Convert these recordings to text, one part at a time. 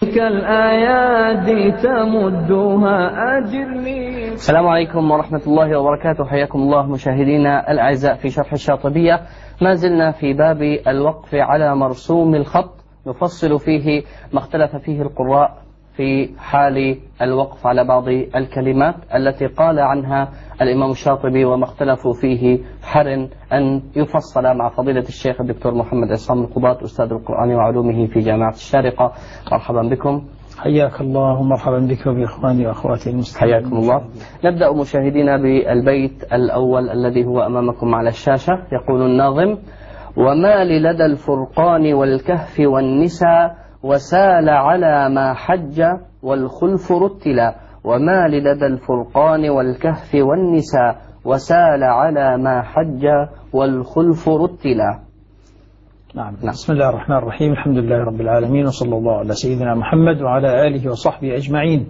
كالآيات تمدها أجرني. السلام عليكم ورحمة الله وبركاته. حياكم الله مشاهدينا الأعزاء في شرح الشاطبية. ما زلنا في باب الوقف على مرسوم الخط، نفصل فيه ما اختلف فيه القراء في حال الوقف على بعض الكلمات التي قال عنها الإمام الشاطبي، وما اختلفوا فيه حر أن يفصل مع فضيلة الشيخ الدكتور محمد عصام القباط أستاذ القرآن وعلومه في جامعة الشارقة. مرحبا بكم. حياك الله ومرحبا بك وبإخواني وأخواتي المسلمين. حياكم الله. نبدأ مشاهدينا بالبيت الأول الذي هو أمامكم على الشاشة. يقول الناظم: وما لدى الفرقان والكهف والنساء وسال على ما حج والخلف رتلا. وما لدى الفرقان والكهف والنساء وسال على ما حج والخلف رتلا. نعم. بسم الله الرحمن الرحيم. الحمد لله رب العالمين، وصلى الله على سيدنا محمد وعلى آله وصحبه أجمعين.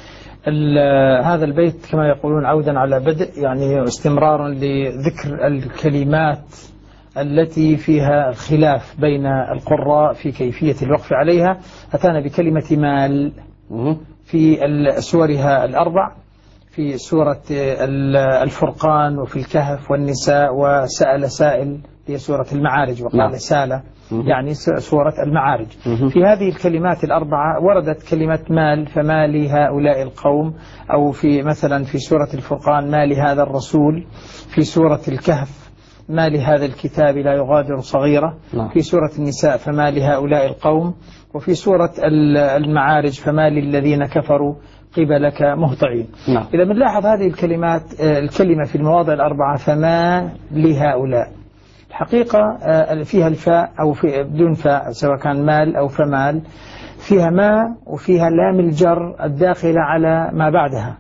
هذا البيت كما يقولون عودا على بدء، يعني استمرار لذكر الكلمات التي فيها خلاف بين القراء في كيفية الوقف عليها. أتانا بكلمة مال في سورها الأربع، في سورة الفرقان وفي الكهف والنساء وسأل سائل هي سورة المعارج وقال سالة يعني سورة المعارج. في هذه الكلمات الأربعة وردت كلمة مال، فما لي هؤلاء القوم، أو في مثلا في سورة الفرقان ما لهذا الرسول، في سورة الكهف ما لهذا الكتاب لا يغادر صغيرة، في سورة النساء فما لهؤلاء القوم، وفي سورة المعارج فما للذين كفروا قبلك مهطعين. إذا بنلاحظ هذه الكلمات، الكلمة في المواضع الأربعة فما لهؤلاء، الحقيقة فيها الفاء أو في بدون فاء، سواء كان مال أو فمال، فيها ما وفيها لام الجر الداخلة على ما بعدها.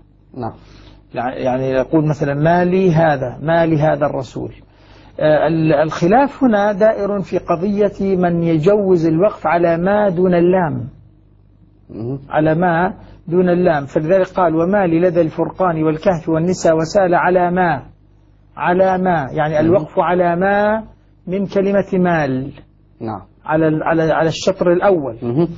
يعني يقول مثلا ما لي هذا، ما لهذا الرسول. الخلاف هنا دائر في قضية من يجوز الوقف على ما دون اللام، على ما دون اللام. فلذلك قال وما لدى الفرقان والكهف والنساء وسال على ما، على ما يعني الوقف على ما من كلمة مال. على الشطر الأول.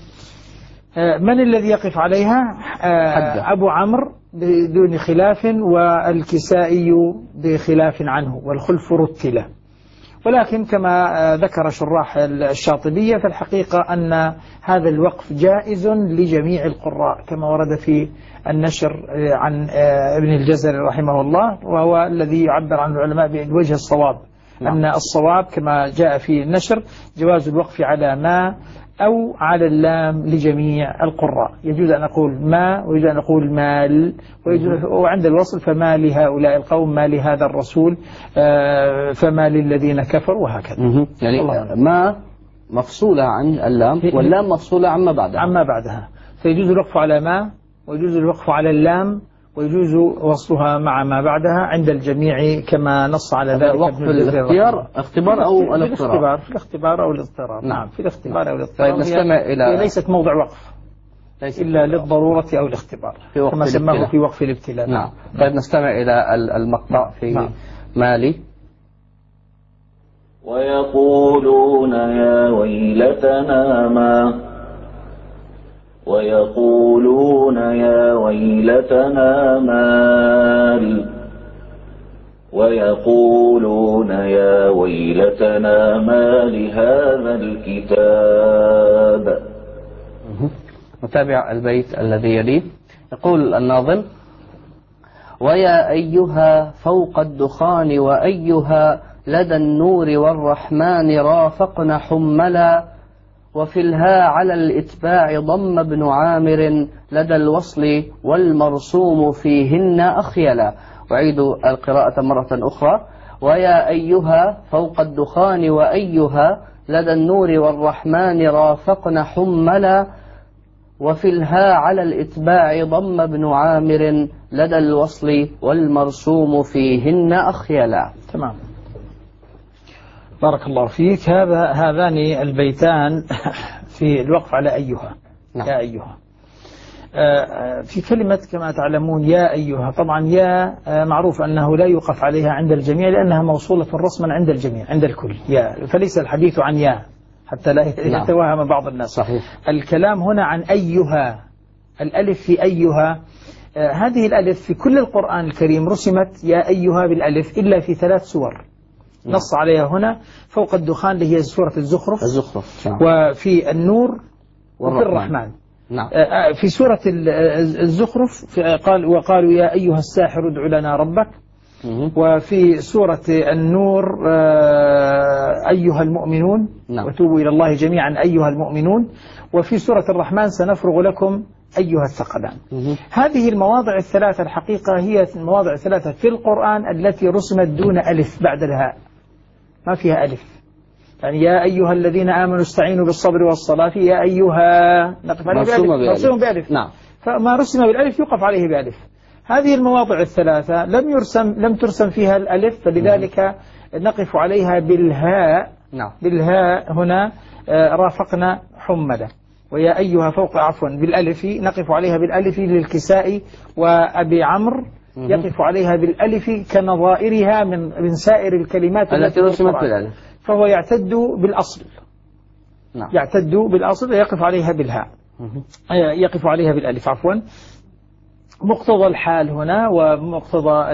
من الذي يقف عليها؟ أبو عمرو بدون خلاف، والكسائي بخلاف عنه، والخلف رتله. ولكن كما ذكر شراح الشاطبية فالحقيقة أن هذا الوقف جائز لجميع القراء، كما ورد في النشر عن ابن الجزري رحمه الله، وهو الذي يعبر عن العلماء بوجه الصواب. أن الصواب كما جاء في النشر جواز الوقف على ما أو على اللام لجميع القراء. يجوز أن أقول ما، ويجوز أن أقول مال، وعند الوصل فما لهؤلاء القوم، ما لهذا الرسول، فما للذين كفروا، وهكذا. يعني ما مفصولة عن اللام، واللام مفصولة عما بعدها، عما بعدها. فيجوز الوقف على ما، ويجوز الوقف على اللام، ويجوز وصلها مع ما بعدها عند الجميع كما نص على ذلك. وقف الاختيار اختبار أو الاضطرار؟ في الاختبار أو الاضطرار. نعم، في الاختبار أو الاضطرار. طيب نستمع إلى، هي ليست موضع وقف إلا للضرورة أو الاختبار كما سماه في وقف الابتلاء. نعم. طيب نستمع إلى المقطع في مالي. ويقولون يا ويلتنا ما، ويقولون يا ويلتنا مال، ويقولون يا ويلتنا ما لهذا الكتاب. نتابع البيت الذي يليه. يقول الناظم: ويا أيها فوق الدخان وأيها لدى النور والرحمن رافقن حملا، وفي الها على الإتباع ضم ابن عامر لدى الوصل والمرسوم فيهن أخيلا. أعيد القراءة مرة أخرى: ويا أيها فوق الدخان وأيها لدى النور والرحمن رافقن حملا، وفي الها على الإتباع ضم ابن عامر لدى الوصل والمرسوم فيهن أخيلا. تمام، بارك الله فيك. هذان البيتان في الوقف على أيها. يا أيها في كلمة كما تعلمون يا أيها، طبعا يا معروف أنه لا يوقف عليها عند الجميع لأنها موصولة رسما عند الجميع، عند الكل يا، فليس الحديث عن يا، حتى لا يتوهم بعض الناس. صحيح. الكلام هنا عن أيها، الألف في أيها. هذه الألف في كل القرآن الكريم رسمت يا أيها بالألف إلا في 3 سور نص عليها هنا: فوق الدخان اللي هي سورة الزخرف، وفي النور، وفي الرحمن. نعم. في سورة الزخرف وقالوا يا أيها الساحر ادع لنا ربك. وفي سورة النور أيها المؤمنون. نعم. وتوبوا إلى الله جميعا أيها المؤمنون. وفي سورة الرحمن سنفرغ لكم أيها الثقلان. هذه المواضع الثلاثة الحقيقة هي المواضع الثلاثة في القرآن التي رسمت دون ألف بعد الهاء، ما فيها ألف. يعني يا أيها الذين آمنوا استعينوا بالصبر والصلاة، يا أيها نقف عليه بألف، مرسوم بألف. نعم. فما رسم بالألف يقف عليه بألف. هذه المواضع الثلاثة لم ترسم فيها الألف، فلذلك نقف عليها بالهاء. نعم. بالهاء هنا رافقنا حملة. ويا أيها فوق بالألف نقف عليها بالألف للكساء وأبي عمرو يقف عليها بالألف كنظائرها من سائر الكلمات التي رسمت بالألف، فهو يعتد بالأصل. نعم. يعتد بالأصل ويقف عليها بالهاء، يقف عليها بالألف عفوا. مقتضى الحال هنا ومقتضى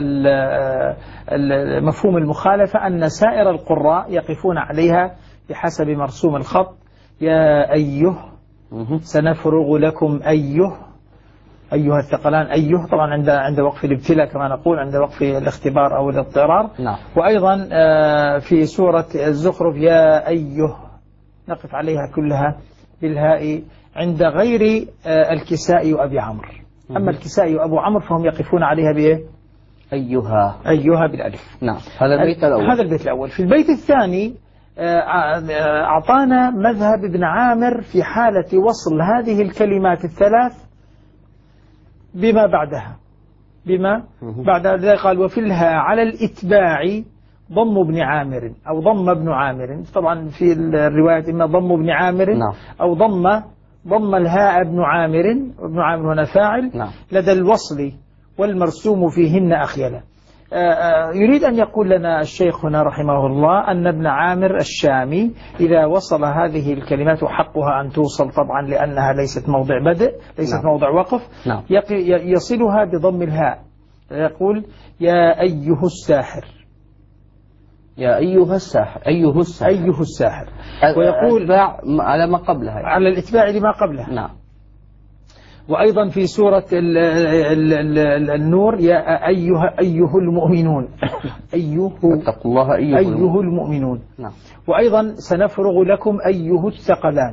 مفهوم المخالفة أن سائر القراء يقفون عليها بحسب مرسوم الخط: يا أيه سنفرغ لكم أيها الثقلان. أيه طبعا عند وقف الابتلاء كما نقول، عند وقف الاختبار أو الاضطرار. نعم. وأيضا في سورة الزخرف يا أيه نقف عليها كلها بالهاء عند غير الكساء وأبي عمرو. أما الكساء وأبو عمرو فهم يقفون عليها بإيه؟ أيها بالألف. نعم. هذا البيت الأول. في البيت الثاني أعطانا مذهب ابن عامر في حالة وصل هذه الكلمات الثلاث بما بعدها. بعد ذلك قال: وفي الهاء على الإتباع ضم ابن عامر أو ضم ابن عامر. طبعا في الرواية إما ضم ابن عامر. نعم. أو ضم الهاء ابن عامر، وابن عامر هنا فاعل. نعم. لدى الوصل والمرسوم فيهن أخيلا. يريد أن يقول لنا الشيخ هنا رحمه الله أن ابن عامر الشامي إذا وصل هذه الكلمات، وحقها أن توصل طبعا لأنها ليست موضع بدء، ليست نعم. موضع وقف. نعم. يصلها بضم الهاء، يقول يا أيه الساحر، يا أيها الساحر، أيه الساحر. ويقول على ما قبلها، على الإتباع لما قبلها. نعم. وأيضا في سورة النور يا أيه المؤمنون، اتقوا الله أيه المؤمنون. نعم. وأيضا سنفرغ لكم أيه الثقلان.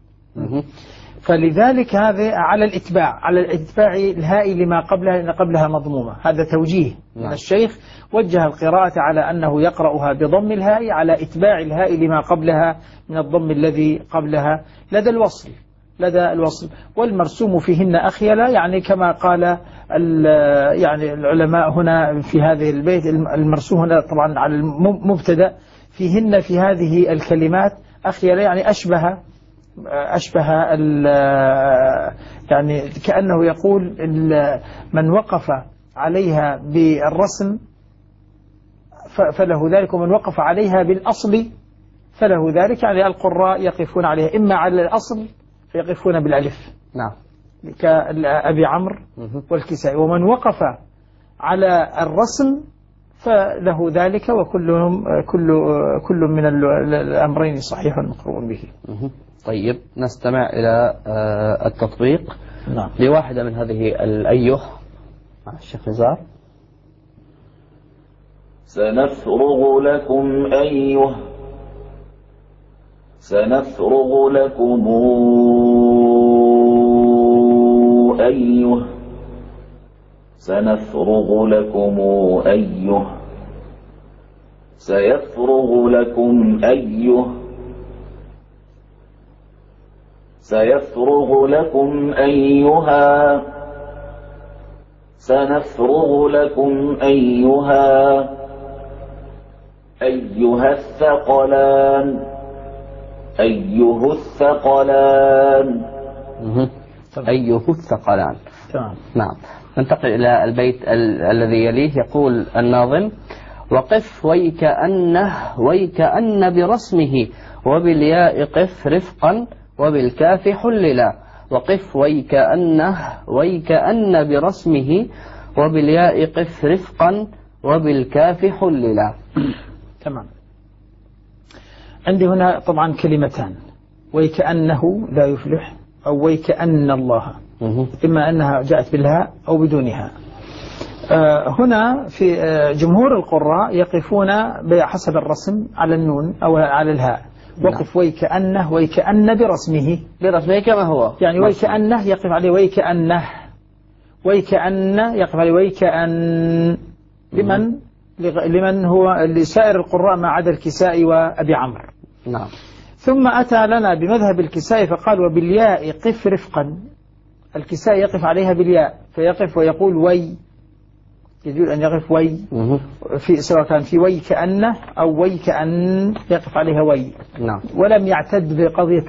فلذلك هذا على الإتباع الهاء لما قبلها، لأن قبلها مضمومة. هذا توجيه من الشيخ، وجه القراءة على أنه يقرأها بضم الهاء على إتباع الهاء لما قبلها من الضم الذي قبلها لدى الوصل. والمرسوم فيهن أخيلا، يعني كما قال يعني العلماء هنا في هذه البيت. المرسوم هنا طبعا على المبتدأ، فيهن في هذه الكلمات أخيلا، يعني أشبه يعني كأنه يقول من وقف عليها بالرسم فله ذلك، ومن وقف عليها بالأصل فله ذلك. يعني القراء يقفون عليها إما على الأصل فيقفون بالألف. نعم. كأبي عمرو والكسائي. ومن وقف على الرسم فله ذلك، وكلهم كل من الأمرين صحيح مقرون به. طيب، نستمع إلى التطبيق. نعم. لواحدة من هذه الأيه مع الشيخ نزار. سنفرغ لكم أيه سنفرغ لكم أيه سنفرغ لكم أيه سيفرغ لكم أيه سيفرغ لكم أيها سنفرغ لكم أيها الثقلان أيه الثقلان. أيه الثقلان. نعم. ننتقل إلى البيت الذي يليه. يقول الناظم: وقف ويكأن برسمه وبالياء قف رفقا وبالكاف حللا وقف ويكأن برسمه وبالياء قف رفقا وبالكاف حللا. تمام. عندي هنا طبعا كلمتان، ويكأنه لا يفلح أو ويكأن الله، إما أنها جاءت بالهاء أو بدونها. هنا في جمهور القراء يقفون بحسب الرسم على النون أو على الهاء. وقف ويكأنه برسمه كما هو، يعني ويكأنه يقف عليه ويكأن يقف عليه ويكأن لمن هو لسائر القراء ما عدا الكسائي وأبي عمرو. نعم. ثم أتى لنا بمذهب الكسائي فقال وبالياء قف رفقا. الكسائي يقف عليها بالياء فيقف ويقول وي، يجوز أن يقف وي في سواء كان في ويكأنه أو ويكأن يقف عليها وي. نعم. ولم يعتد بقضية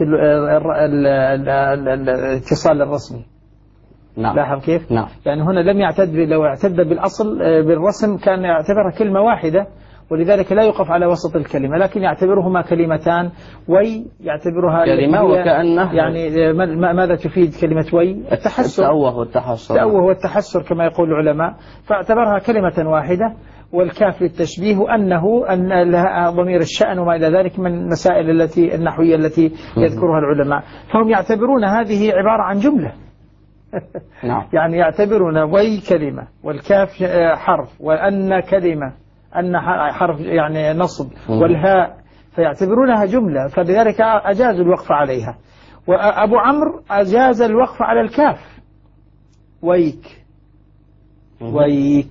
الاتصال الرسمي. نعم. لاحظ كيف؟ نعم. يعني هنا لم يعتد، لو اعتد بالأصل بالرسم كان يعتبرها كلمة واحدة، ولذلك لا يقف على وسط الكلمة، لكن يعتبرهما كلمتان. وي يعتبرها كلمة وكأنه، يعني ماذا تفيد كلمة وي؟ التأوه والتحسر كما يقول العلماء، فاعتبرها كلمة واحدة. والكاف للتشبيه أن لها ضمير الشأن وما إلى ذلك من المسائل النحوية التي يذكرها العلماء، فهم يعتبرون هذه عبارة عن جملة. نعم. يعني يعتبرون وي كلمة والكاف حرف وأن كلمة، أن حرف يعني نصب والهاء، فيعتبرونها جملة، فلذلك أجاز الوقف عليها. وأبو عمرو أجاز الوقف على الكاف ويك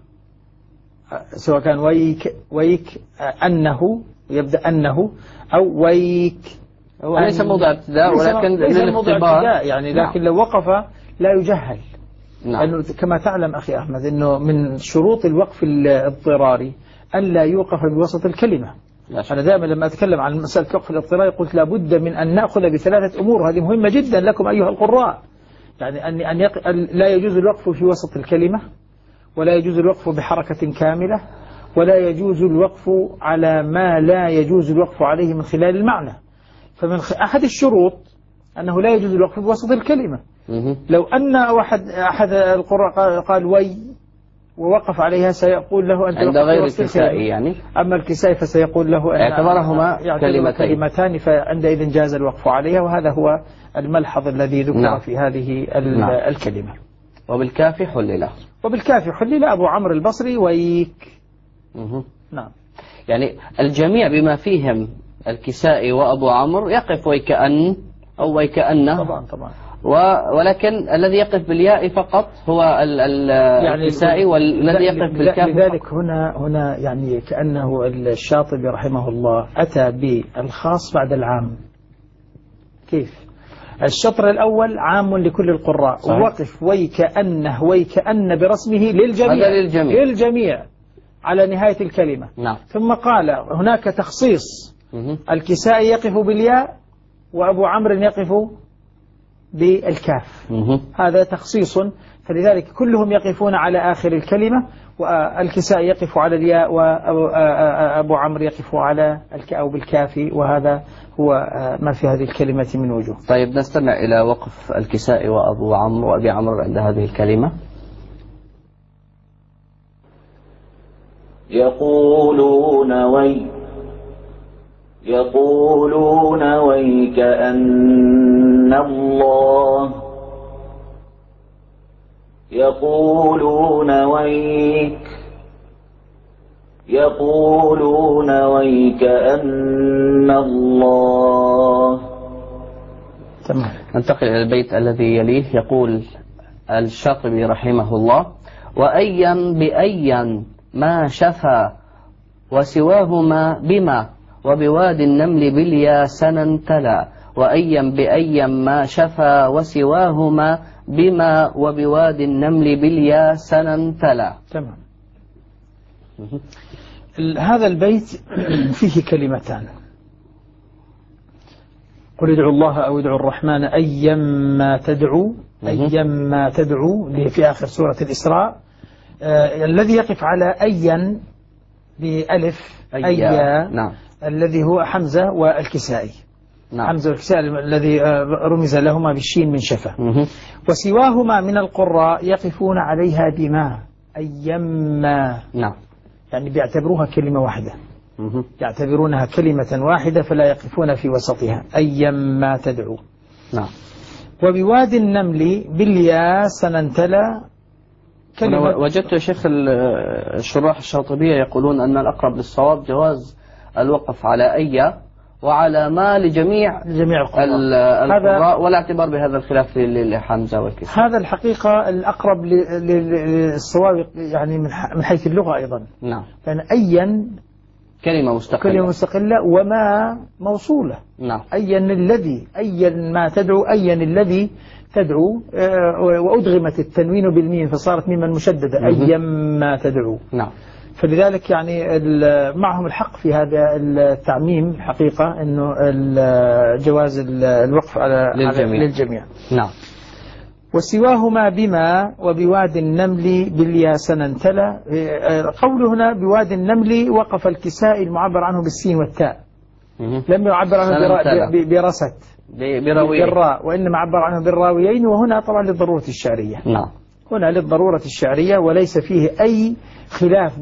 سواء كان ويك أنه يبدأ أنه أو ويك، هو ليس موضع ابتداء ولكن للاختبار يعني، لكن لو وقف لا يجهل. نعم. لأنه كما تعلم أخي أحمد أنه من شروط الوقف الاضطراري أن لا يوقف بوسط الكلمة. أنا دائما لما أتكلم عن مسألة الوقف الاضطراري قلت لابد من أن نأخذ بثلاثة أمور، هذه مهمة جدا لكم أيها القراء. يعني لا يجوز الوقف في وسط الكلمة، ولا يجوز الوقف بحركة كاملة، ولا يجوز الوقف على ما لا يجوز الوقف عليه من خلال المعنى. فمن أحد الشروط أنه لا يجوز الوقف بوسط الكلمة. لو أن أحد القراء قال وي ووقف عليها سيقول له أنت عند غير الكسائي يعني، أما الكسائي فسيقول له أن اعتبرهما كلمتان، فعندئذ جاز الوقف عليها، وهذا هو الملحظ الذي ذكر نعم. في هذه الكلمة. وبالكاف حلل أبو عمرو البصري ويك. نعم. يعني الجميع بما فيهم الكسائي وأبو عمرو يقف ويكأن أو ويكأنه طبعا. ولكن الذي يقف بالياء فقط هو الكسائي، والذي يقف بالكاف لذلك هنا يعني كأنه الشاطبي رحمه الله أتى بالخاص بعد العام. كيف؟ الشطر الأول عام لكل القراء، ووقف ويكأن برسمه للجميع على نهاية الكلمة. نعم. ثم قال هناك تخصيص، الكسائي يقف بالياء وأبو عمرو يقف بالكاف. هذا تخصيص، فلذلك كلهم يقفون على آخر الكلمة، والكسائي يقف على الياء وأبو عمرو يقف على أو بالكاف، وهذا هو ما في هذه الكلمة من وجوه. طيب نستمع إلى وقف الكسائي وأبو عمرو وأبي عمرو عند هذه الكلمة. يقولون ويكأن الله، يقولون ويكأن الله. تمام. ننتقل إلى البيت الذي يليه. يقول الشاطبي رحمه الله: وأيا بأيا ما شفى وسواهما بما وبواد النمل باليا سنا تلا، وأيا بأيا ما شفى وسواهما بما وبواد النمل باليا سنا تلا. تمام. هذا البيت فيه كلمتان: قل ادعوا الله أو ادعوا الرحمن أيما تدعو، أيما تدعو في آخر سورة الإسراء. الذي يقف على أيا بألف أيا، نعم. الذي هو حمزة والكسائي. نعم. حمزة والكسائي الذي رمز لهما بالشين من شفة. وسواهما من القراء يقفون عليها بما أيما. نعم. يعني بيعتبروها كلمة واحدة، يعتبرونها كلمة واحدة فلا يقفون في وسطها. أيما تدعو. نعم. وبواد النمل بالياء سننتلى كلمة. وجدت يا شيخ الشراح الشاطبية يقولون أن الأقرب للصواب جواز الوقف على أي وعلى ما لجميع القراء ولا اعتبار بهذا الخلاف لحمزة والكسائي. هذا الحقيقة الأقرب للصواب يعني من حيث اللغة أيضا. نعم. لأن أيا كلمة مستقلة وما موصولة. نعم. أيا ما تدعو، أيا الذي تدعو، وأدغمت التنوين بالميم فصارت ميما مشددة. أيا ما تدعو. نعم. فلذلك يعني معهم الحق في هذا التعميم حقيقة، أنه جواز الوقف على للجميع. نعم. وسواهما بما وبواد النمل بالياء سننتلى. قوله هنا بواد النمل وقف الكسائي المعبر عنه بالسين والتاء، لم يعبر عنه برست بالراء، وإنما عبر عنه بالراويين، وهنا طبعا للضرورة الشعرية. نعم. هنا للضرورة الشعرية، وليس فيه أي خلاف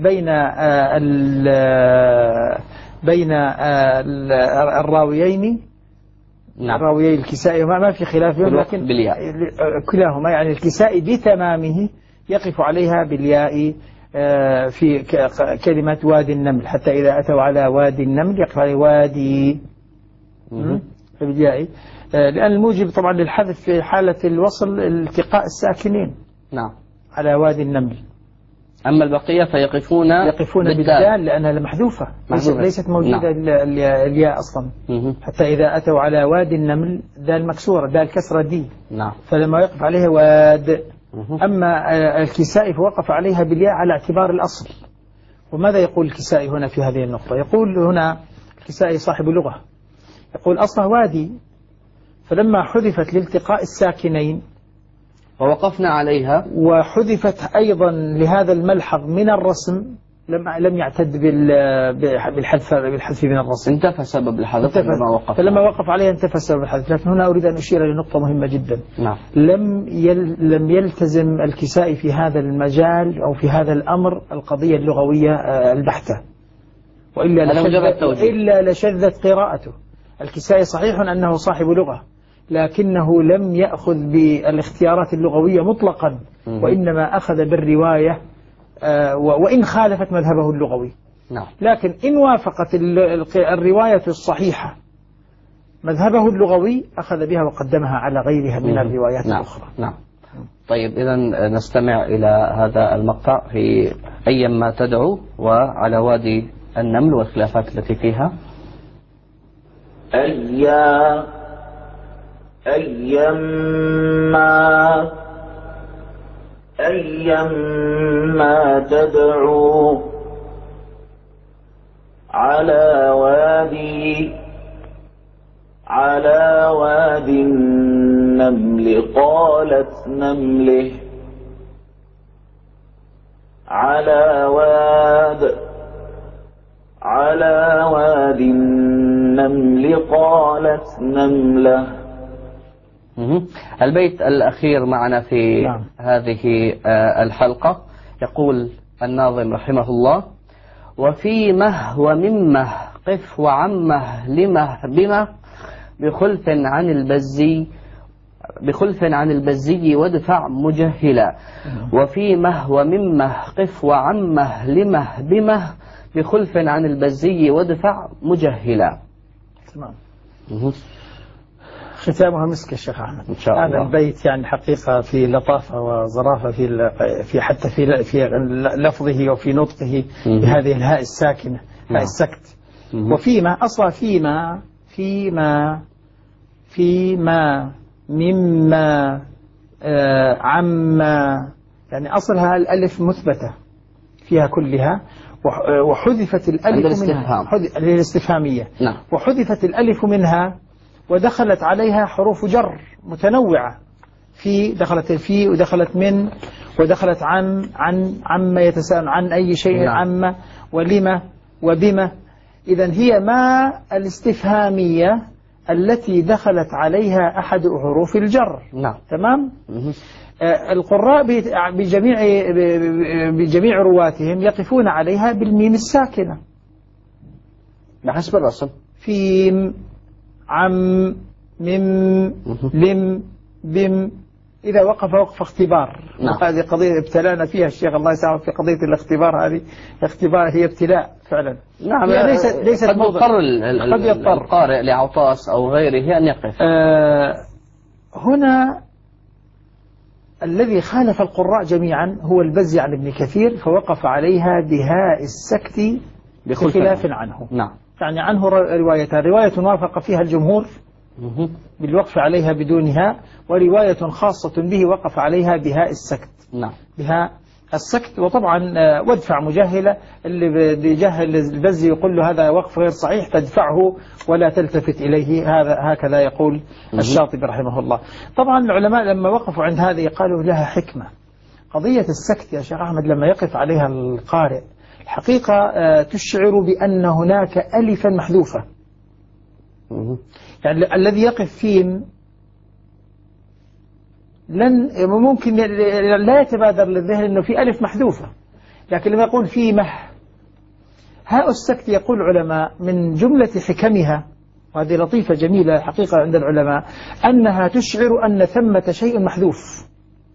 بين الراويين. نعم. الراويي الكسائي ما في خلاف بينهم، لكن كلاهما يعني الكسائي بتمامه يقف عليها بالياء في كلمة وادي النمل، حتى إذا أتوا على وادي النمل يقف عليه وادي بالياء، لأن الموجب طبعا للحذف في حالة الوصل التقاء الساكنين. نعم. على وادي النمل. أما البقية فيقفون بالدال لأنها محذوفة، ليست موجودة الياء أصلا. حتى إذا أتوا على وادي النمل دال مكسورة، دال كسرة دي. نعم. فلما يقف عليها واد. أما الكسائي فوقف عليها بالياء على اعتبار الأصل. وماذا يقول الكسائي هنا في هذه النقطة؟ يقول هنا الكسائي صاحب لغة، يقول أصلا وادي، فلما حذفت لالتقاء الساكنين ووقفنا عليها، وحذفت أيضا لهذا الملحظ من الرسم، لم يعتد بالحذف من الرسم، انتفى سبب الحذف. فلما وقف عليها انتفى سبب الحذف. لكن هنا أريد أن أشير لنقطة مهمة جدا. نعم. لم يلتزم الكسائي في هذا المجال أو في هذا الأمر القضية اللغوية البحتة، وإلا لشذت قراءته. الكسائي صحيح أنه صاحب لغة، لكنه لم يأخذ بالاختيارات اللغوية مطلقا، وإنما أخذ بالرواية وإن خالفت مذهبه اللغوي. نعم. لكن إن وافقت الرواية الصحيحة مذهبه اللغوي أخذ بها وقدمها على غيرها من الروايات الأخرى. نعم. طيب، إذن نستمع إلى هذا المقطع في أيما تدعو وعلى وادي النمل والخلافات التي فيها. أيما تدعو على وادي النمل قالت نمله. على وادي النمل قالت نمله. البيت الأخير معنا في هذه الحلقة، يقول الناظم رحمه الله: وفي وممه قف وعمه لمه بمه بخلف عن البزي وادفع مجهلا. وفي وممه قف وعمه لمه بمه بخلف عن البزي وادفع مجهلا. تمام. ختامها مسك الشيخ أحمد. إن شاء الله. هذا البيت يعني حقيقة في لطافة وظرافة في حتى في لفظه وفي نطقه بهذه الهاء الساكنة، هاء السكت. وفيما أصلا فيما مما عما، يعني أصلها الألف مثبتة فيها كلها، وحذفت الألف منها للاستفهامية. نعم. وحذفت الألف منها ودخلت عليها حروف جر متنوعة، دخلت في ودخلت من ودخلت عما يتساءل عن أي شيء. عما ولما وبما، إذن هي ما الاستفهامية التي دخلت عليها أحد حروف الجر. نعم. تمام. القراء بجميع رواتهم يقفون عليها بالميم الساكنة بحسب الرسم. فيم، عم، مم، لم، بم. إذا وقف اختبار. نعم. هذه قضية ابتلانا فيها الشيخ الله يسامحه في قضية الاختبار. هذه اختبار، هي ابتلاء فعلا. نعم. هي ليست قد يضطر القارئ لعطاس أو غيره أن يقف. هنا الذي خالف القراء جميعا هو البزي عن ابن كثير، فوقف عليها بهاء السكت بخلاف عنه. نعم. يعني عنه روايتان: رواية وافق فيها الجمهور بالوقف عليها بدونها، ورواية خاصة به وقف عليها بهاء السكت. نعم. بهاء السكت. وطبعا وادفع مجهلة، اللي بيجهل البزي يقول له هذا وقف غير صحيح فادفعه ولا تلتفت إليه. هكذا يقول الشاطبي رحمه الله. طبعا العلماء لما وقفوا عند هذه قالوا لها حكمة. قضية السكت يا شيخ أحمد لما يقف عليها القارئ الحقيقة تشعر بأن هناك ألفا محذوفة. يعني الذي يقف فيم ممكن لا يتبادر للذهن أنه في ألف محذوفة، لكن لما يقول فيمه، هاء السكت يقول العلماء من جملة حكمها، وهذه لطيفة جميلة حقيقة عند العلماء، أنها تشعر أن ثمة شيء محذوف.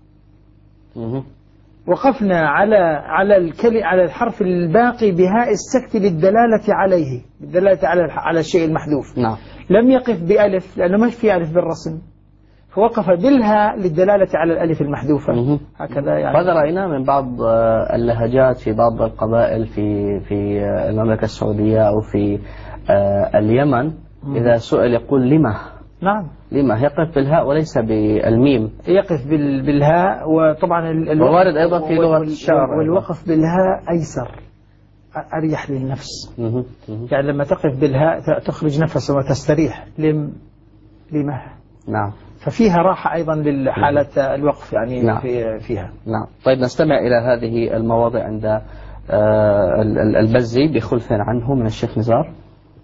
وقفنا على الحرف الباقي بهاء السكت للدلالة عليه، بالدلالة على الشيء المحذوف. نعم. لم يقف بألف لأنه ما في ألف بالرسم، فوقف بالها للدلالة على الألف المحذوفة. هكذا يعني. هذا رأينا من بعض اللهجات في بعض القبائل في المملكة السعودية أو في اليمن. إذا سئل يقول لما. نعم. لما يقف بالهاء وليس بالميم. يقف بالهاء. وطبعا ووارد أيضا في لغة الشعر. والوقف بالهاء أيسر، أريح للنفس. يعني لما تقف بالهاء تخرج نفسه وتستريح. لمه. نعم. ففيها راحة أيضا لحالة الوقف يعني. نعم. فيها. نعم. طيب نستمع إلى هذه المواضع عند البزي بخلف عنه من الشيخ نزار.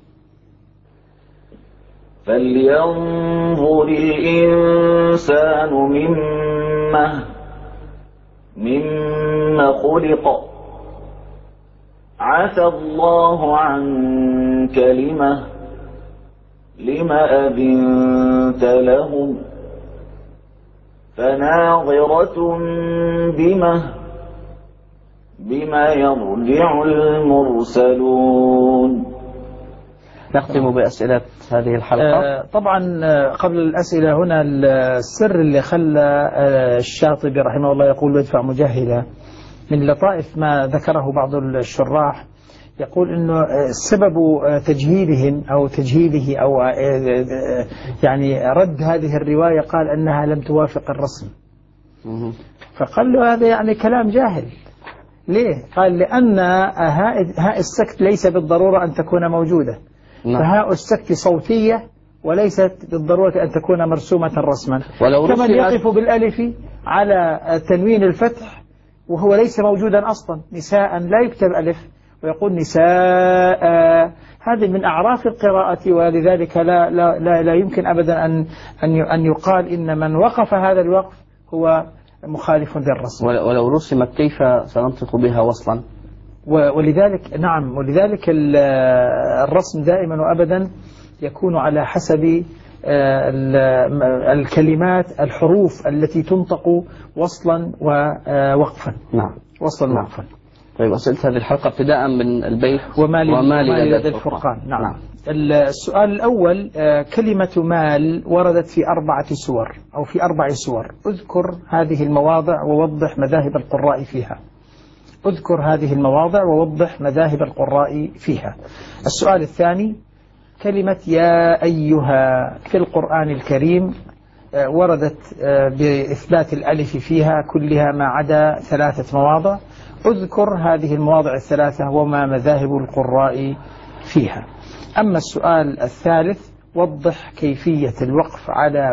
فلينظر الإنسان مما خلق. عفى الله عنك لما أذنت لهم. فناظرة بما يرجع المرسلون. نختم بأسئلة هذه الحلقة. طبعا قبل الأسئلة هنا السر اللي خلى الشاطبي رحمه الله يقول وادفع مجهلة، من لطائف ما ذكره بعض الشراح، يقول إنه سبب تجهيلهم أو تجهيله أو يعني رد هذه الرواية قال أنها لم توافق الرسم. فقال له هذا يعني كلام جاهل. ليه؟ قال لأن هاء السكت ليس بالضرورة أن تكون موجودة. فهاء السكت صوتية وليست بالضرورة أن تكون مرسومة رسما. كما يقف بالألف على تنوين الفتح وهو ليس موجودا أصلا. نساء لا يكتب ألف ويقول نساء، هذه من أعراف القراءة، ولذلك لا يمكن أبدا أن يقال إن من وقف هذا الوقف هو مخالف للرسم. ولو رسمت كيف سننطق بها وصلا؟ ولذلك نعم، ولذلك الرسم دائما وأبدا يكون على حسب الكلمات، الحروف التي تنطق وصلا ووقفا. نعم. وصلا ووقفا. طيب أسئلة هذه الحلقة ابتداء من البيت وما لدى الفرقان. نعم. السؤال الأول، كلمة مال وردت في 4 سور أو في 4 سور. اذكر هذه المواضع ووضح مذاهب القراء فيها. اذكر هذه المواضع ووضح مذاهب القراء فيها. السؤال الثاني، كلمة يا أيها في القرآن الكريم وردت بإثبات الألف فيها كلها ما عدا 3 مواضع. اذكر هذه المواضع 3 وما مذاهب القراء فيها. أما السؤال الثالث، وضح كيفية الوقف على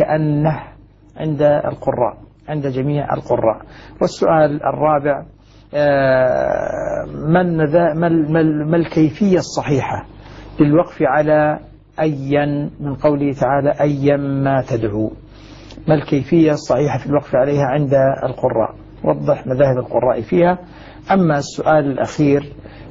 ويكأنه عند القراء، عند جميع القراء. والسؤال الرابع، ما الكيفية الصحيحة للوقف على أيا من قوله تعالى أيما تدعو؟ ما الكيفية الصحيحة في الوقف عليها عند القراء؟ وضح مذاهب القراء فيها. أما السؤال الأخير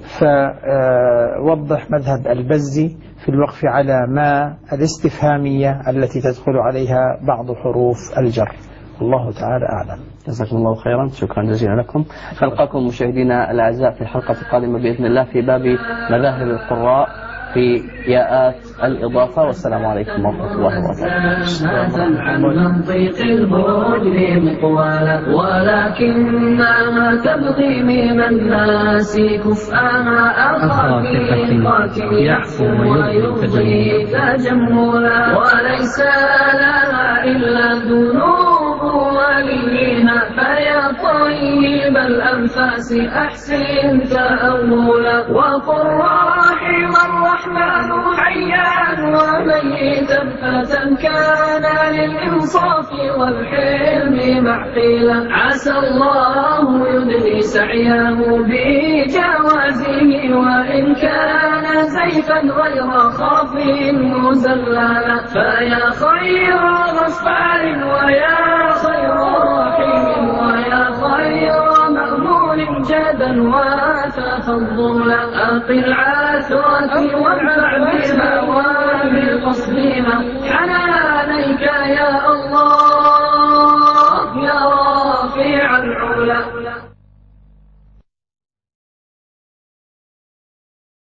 فوضح مذهب البزي في الوقف على ما الاستفهامية التي تدخل عليها بعض حروف الجر. الله تعالى أعلم. جزاكم الله خيرا، شكرا جزيلا لكم. نلقاكم مشاهدينا الأعزاء في الحلقة القادمة بإذن الله في باب مذاهب القراء في ياءات الإضافة، والسلام عليكم ورحمة الله وبركاته. عن منطق الهجر مقوالا ولكنها تبغي من الناس كفءها أخاك يحفو ويبغي تجملا وليس لها إلا الذنوب وليها فيا طيب الأنفاس أحسن تأولا وقل رحم الرحمن حيا وميتا فتى كان للإنصاف والحلم معقيلا عسى الله يدني سعيه بجوازه وإن كان زيفا غير خاف مزللا فيا خير غفار ويا خير رحيم ويا خير مأمون جدا وتفضلا أقل عثرتي وادفع بما وبقصدنا حنانيك يا الله يا رافع العلا.